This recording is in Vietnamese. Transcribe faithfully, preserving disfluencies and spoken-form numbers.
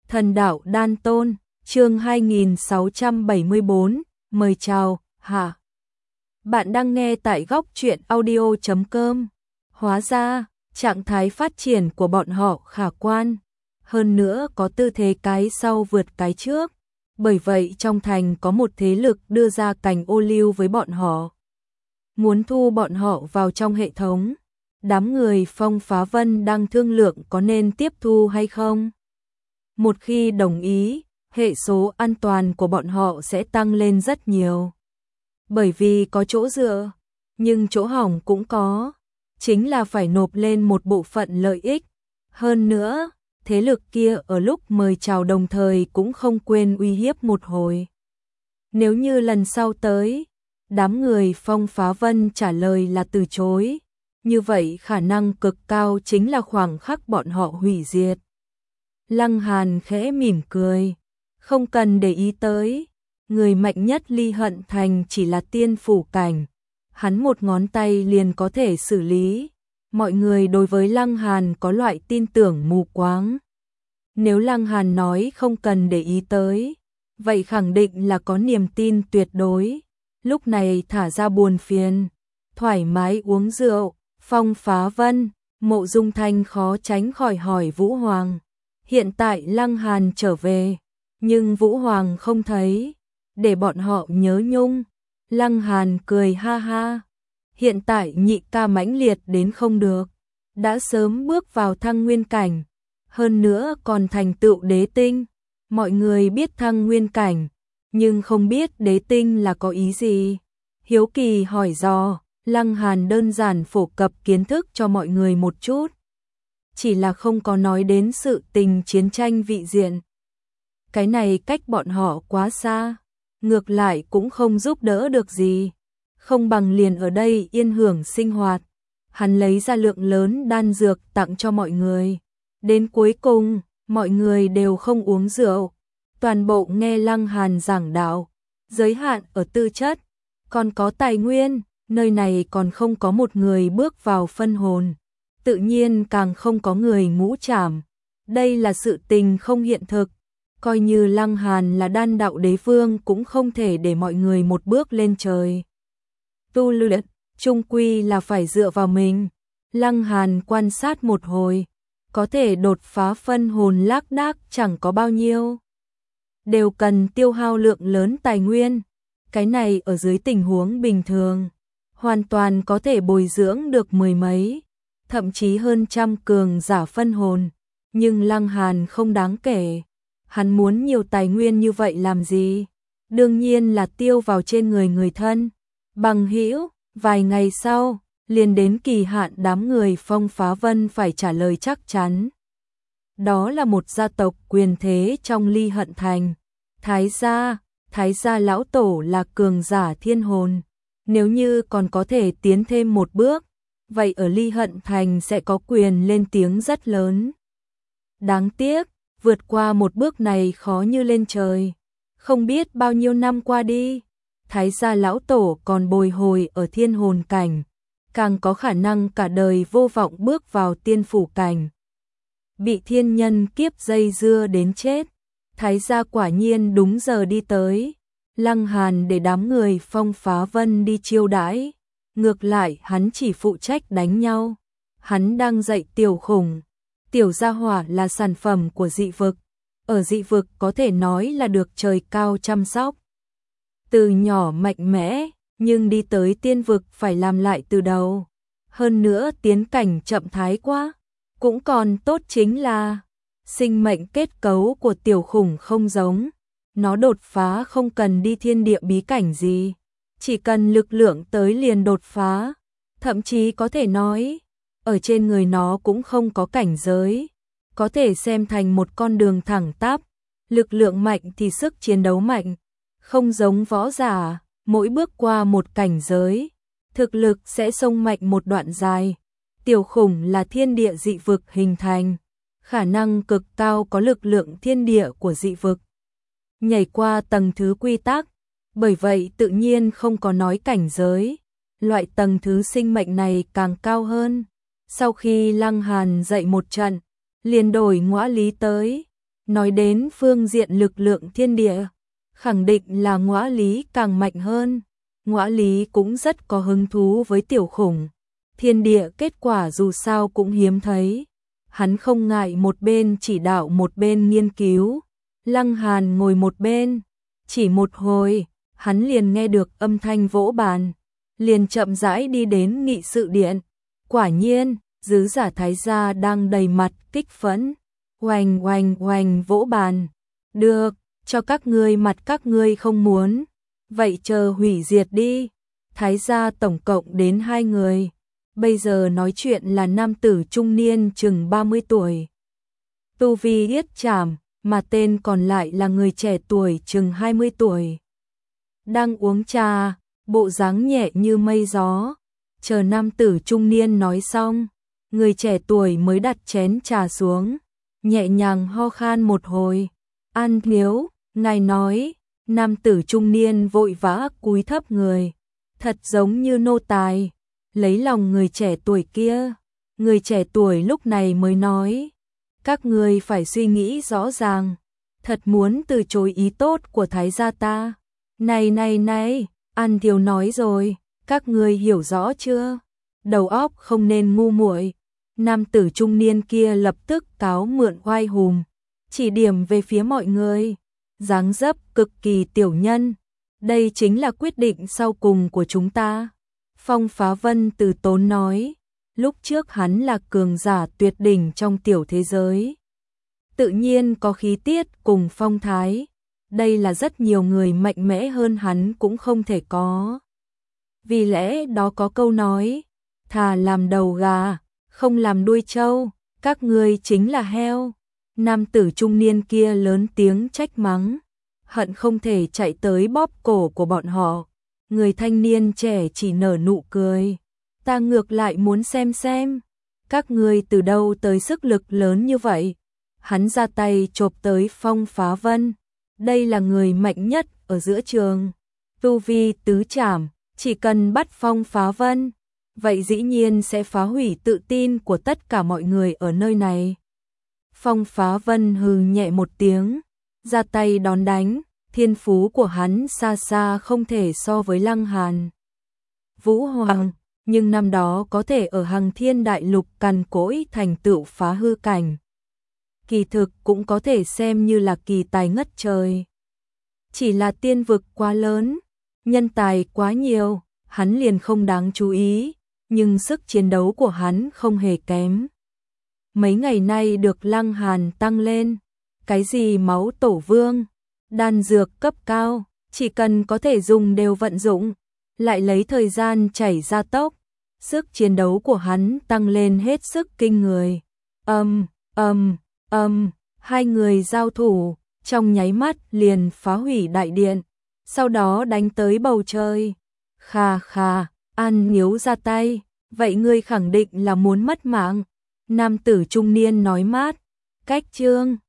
Thần đạo đan tôn, chương hai nghìn sáu trăm bảy mươi bốn, mời chào, hả? Bạn đang nghe tại góc truyện audio chấm com. Hóa ra, trạng thái phát triển của bọn họ khả quan, hơn nữa có tư thế cái sau vượt cái trước. Bởi vậy trong thành có một thế lực đưa ra cành ô liu với bọn họ, muốn thu bọn họ vào trong hệ thống. Đám người Phong Phá Vân đang thương lượng có nên tiếp thu hay không. Một khi đồng ý, hệ số an toàn của bọn họ sẽ tăng lên rất nhiều. Bởi vì có chỗ dựa, nhưng chỗ hỏng cũng có, chính là phải nộp lên một bộ phận lợi ích. Hơn nữa, thế lực kia ở lúc mời chào đồng thời cũng không quên uy hiếp một hồi. Nếu như lần sau tới, đám người Phong Phá Vân trả lời là từ chối, như vậy khả năng cực cao chính là khoảng khắc bọn họ hủy diệt. Lăng Hàn khẽ mỉm cười, không cần để ý tới, người mạnh nhất Ly Hận Thành chỉ là tiên phủ cảnh, hắn một ngón tay liền có thể xử lý. Mọi người đối với Lăng Hàn có loại tin tưởng mù quáng. Nếu Lăng Hàn nói không cần để ý tới, vậy khẳng định là có niềm tin tuyệt đối. Lúc này thả ra buồn phiền, thoải mái uống rượu. Phong Phá Vân, Mộ Dung Thanh khó tránh khỏi hỏi Vũ Hoàng. Hiện tại Lăng Hàn trở về, nhưng Vũ Hoàng không thấy, để bọn họ nhớ nhung. Lăng Hàn cười ha ha. Hiện tại nhị ca mãnh liệt đến không được, đã sớm bước vào thăng nguyên cảnh, hơn nữa còn thành tựu đế tinh. Mọi người biết thăng nguyên cảnh, nhưng không biết đế tinh là có ý gì. Hiếu kỳ hỏi dò, Lăng Hàn đơn giản phổ cập kiến thức cho mọi người một chút, chỉ là không có nói đến sự tình chiến tranh vị diện. Cái này cách bọn họ quá xa, ngược lại cũng không giúp đỡ được gì, không bằng liền ở đây yên hưởng sinh hoạt. Hắn lấy ra lượng lớn đan dược tặng cho mọi người. Đến cuối cùng, mọi người đều không uống rượu, toàn bộ nghe Lăng Hàn giảng đạo. Giới hạn ở tư chất, còn có tài nguyên, nơi này còn không có một người bước vào phân hồn, tự nhiên càng không có người ngũ trảm. Đây là sự tình không hiện thực, coi như Lăng Hàn là đan đạo đế vương cũng không thể để mọi người một bước lên trời. Tu luyện, chung quy là phải dựa vào mình. Lăng Hàn quan sát một hồi, có thể đột phá phân hồn lác đác chẳng có bao nhiêu, đều cần tiêu hao lượng lớn tài nguyên. Cái này ở dưới tình huống bình thường, hoàn toàn có thể bồi dưỡng được mười mấy, thậm chí hơn trăm cường giả phân hồn. Nhưng Lăng Hàn không đáng kể, hắn muốn nhiều tài nguyên như vậy làm gì? Đương nhiên là tiêu vào trên người người thân, bằng hữu. Vài ngày sau, liền đến kỳ hạn đám người Phong Phá Vân phải trả lời chắc chắn. Đó là một gia tộc quyền thế trong Ly Hận Thành. Thái gia, Thái gia lão tổ là cường giả thiên hồn. Nếu như còn có thể tiến thêm một bước, vậy ở Ly Hận Thành sẽ có quyền lên tiếng rất lớn. Đáng tiếc, vượt qua một bước này khó như lên trời. Không biết bao nhiêu năm qua đi, Thái gia lão tổ còn bồi hồi ở thiên hồn cảnh, càng có khả năng cả đời vô vọng bước vào tiên phủ cảnh. Bị thiên nhân kiếp dây dưa đến chết, Thái gia quả nhiên đúng giờ đi tới. Lăng Hàn để đám người Phong Phá Vân đi chiêu đãi, ngược lại hắn chỉ phụ trách đánh nhau. Hắn đang dạy tiểu khủng, tiểu gia hỏa là sản phẩm của dị vực, ở dị vực có thể nói là được trời cao chăm sóc. Từ nhỏ mạnh mẽ, nhưng đi tới tiên vực phải làm lại từ đầu. Hơn nữa tiến cảnh chậm thái quá, cũng còn tốt chính là sinh mệnh kết cấu của tiểu khủng không giống. Nó đột phá không cần đi thiên địa bí cảnh gì, chỉ cần lực lượng tới liền đột phá. Thậm chí có thể nói, ở trên người nó cũng không có cảnh giới, có thể xem thành một con đường thẳng tắp. Lực lượng mạnh thì sức chiến đấu mạnh, không giống võ giả, mỗi bước qua một cảnh giới, thực lực sẽ xông mạnh một đoạn dài. Tiểu khủng là thiên địa dị vực hình thành, khả năng cực cao có lực lượng thiên địa của dị vực, nhảy qua tầng thứ quy tắc, bởi vậy tự nhiên không có nói cảnh giới. Loại tầng thứ sinh mệnh này càng cao hơn. Sau khi Lăng Hàn dạy một trận, liền đổi ngõa lý tới, Nói đến phương diện lực lượng thiên địa, khẳng định là Ngõa Lý càng mạnh hơn. Ngõa Lý cũng rất có hứng thú với tiểu khủng. Thiên địa kết quả dù sao cũng hiếm thấy. Hắn không ngại một bên chỉ đạo một bên nghiên cứu. Lăng Hàn ngồi một bên, chỉ một hồi, hắn liền nghe được âm thanh vỗ bàn, liền chậm rãi đi đến nghị sự điện. Quả nhiên, dứ giả thái gia đang đầy mặt kích phẫn, oành oành oành vỗ bàn. Được, cho các ngươi mặt các ngươi không muốn, vậy chờ hủy diệt đi. Thái gia tổng cộng đến hai người, bây giờ nói chuyện là nam tử trung niên chừng ba mươi tuổi. Tu vi yết trảm, mà tên còn lại là người trẻ tuổi chừng hai mươi tuổi. Đang uống trà, bộ dáng nhẹ như mây gió. Chờ nam tử trung niên nói xong, người trẻ tuổi mới đặt chén trà xuống, nhẹ nhàng ho khan một hồi. An thiếu, ngài nói. Nam tử trung niên vội vã cúi thấp người, thật giống như nô tài, lấy lòng người trẻ tuổi kia. Người trẻ tuổi lúc này mới nói, các ngươi phải suy nghĩ rõ ràng, thật muốn từ chối ý tốt của thái gia ta. Này này này, An thiếu nói rồi, các ngươi hiểu rõ chưa? Đầu óc không nên ngu muội. Nam tử trung niên kia lập tức cáo mượn oai hùng, chỉ điểm về phía mọi người, dáng dấp cực kỳ tiểu nhân. Đây chính là quyết định sau cùng của chúng ta. Phong Phá Vân từ tốn nói, lúc trước hắn là cường giả tuyệt đỉnh trong tiểu thế giới, tự nhiên có khí tiết cùng phong thái. Đây là rất nhiều người mạnh mẽ hơn hắn cũng không thể có. Vì lẽ đó có câu nói, thà làm đầu gà, không làm đuôi trâu, các ngươi chính là heo. Nam tử trung niên kia lớn tiếng trách mắng, hận không thể chạy tới bóp cổ của bọn họ. Người thanh niên trẻ chỉ nở nụ cười, ta ngược lại muốn xem xem, các ngươi từ đâu tới sức lực lớn như vậy. Hắn ra tay chộp tới Phong Phá Vân, đây là người mạnh nhất ở giữa trường, tu vi tứ trảm, chỉ cần bắt Phong Phá Vân, vậy dĩ nhiên sẽ phá hủy tự tin của tất cả mọi người ở nơi này. Phong Phá Vân hừ nhẹ một tiếng, ra tay đón đánh. Thiên phú của hắn xa xa không thể so với Lăng Hàn, Vũ Hoàng, nhưng năm đó có thể ở Hằng Thiên Đại Lục cằn cỗi thành tựu phá hư cảnh, kỳ thực cũng có thể xem như là kỳ tài ngất trời. Chỉ là tiên vực quá lớn, nhân tài quá nhiều, hắn liền không đáng chú ý, nhưng sức chiến đấu của hắn không hề kém. Mấy ngày nay được Lăng Hàn tăng lên, cái gì máu tổ vương, đan dược cấp cao, chỉ cần có thể dùng đều vận dụng, lại lấy thời gian chảy ra tốc, sức chiến đấu của hắn tăng lên hết sức kinh người. Âm, âm, âm, hai người giao thủ, trong nháy mắt liền phá hủy đại điện, sau đó đánh tới bầu trời. Khà khà, An Nghiếu ra tay, vậy ngươi khẳng định là muốn mất mạng. Nam tử trung niên nói mát, cách chương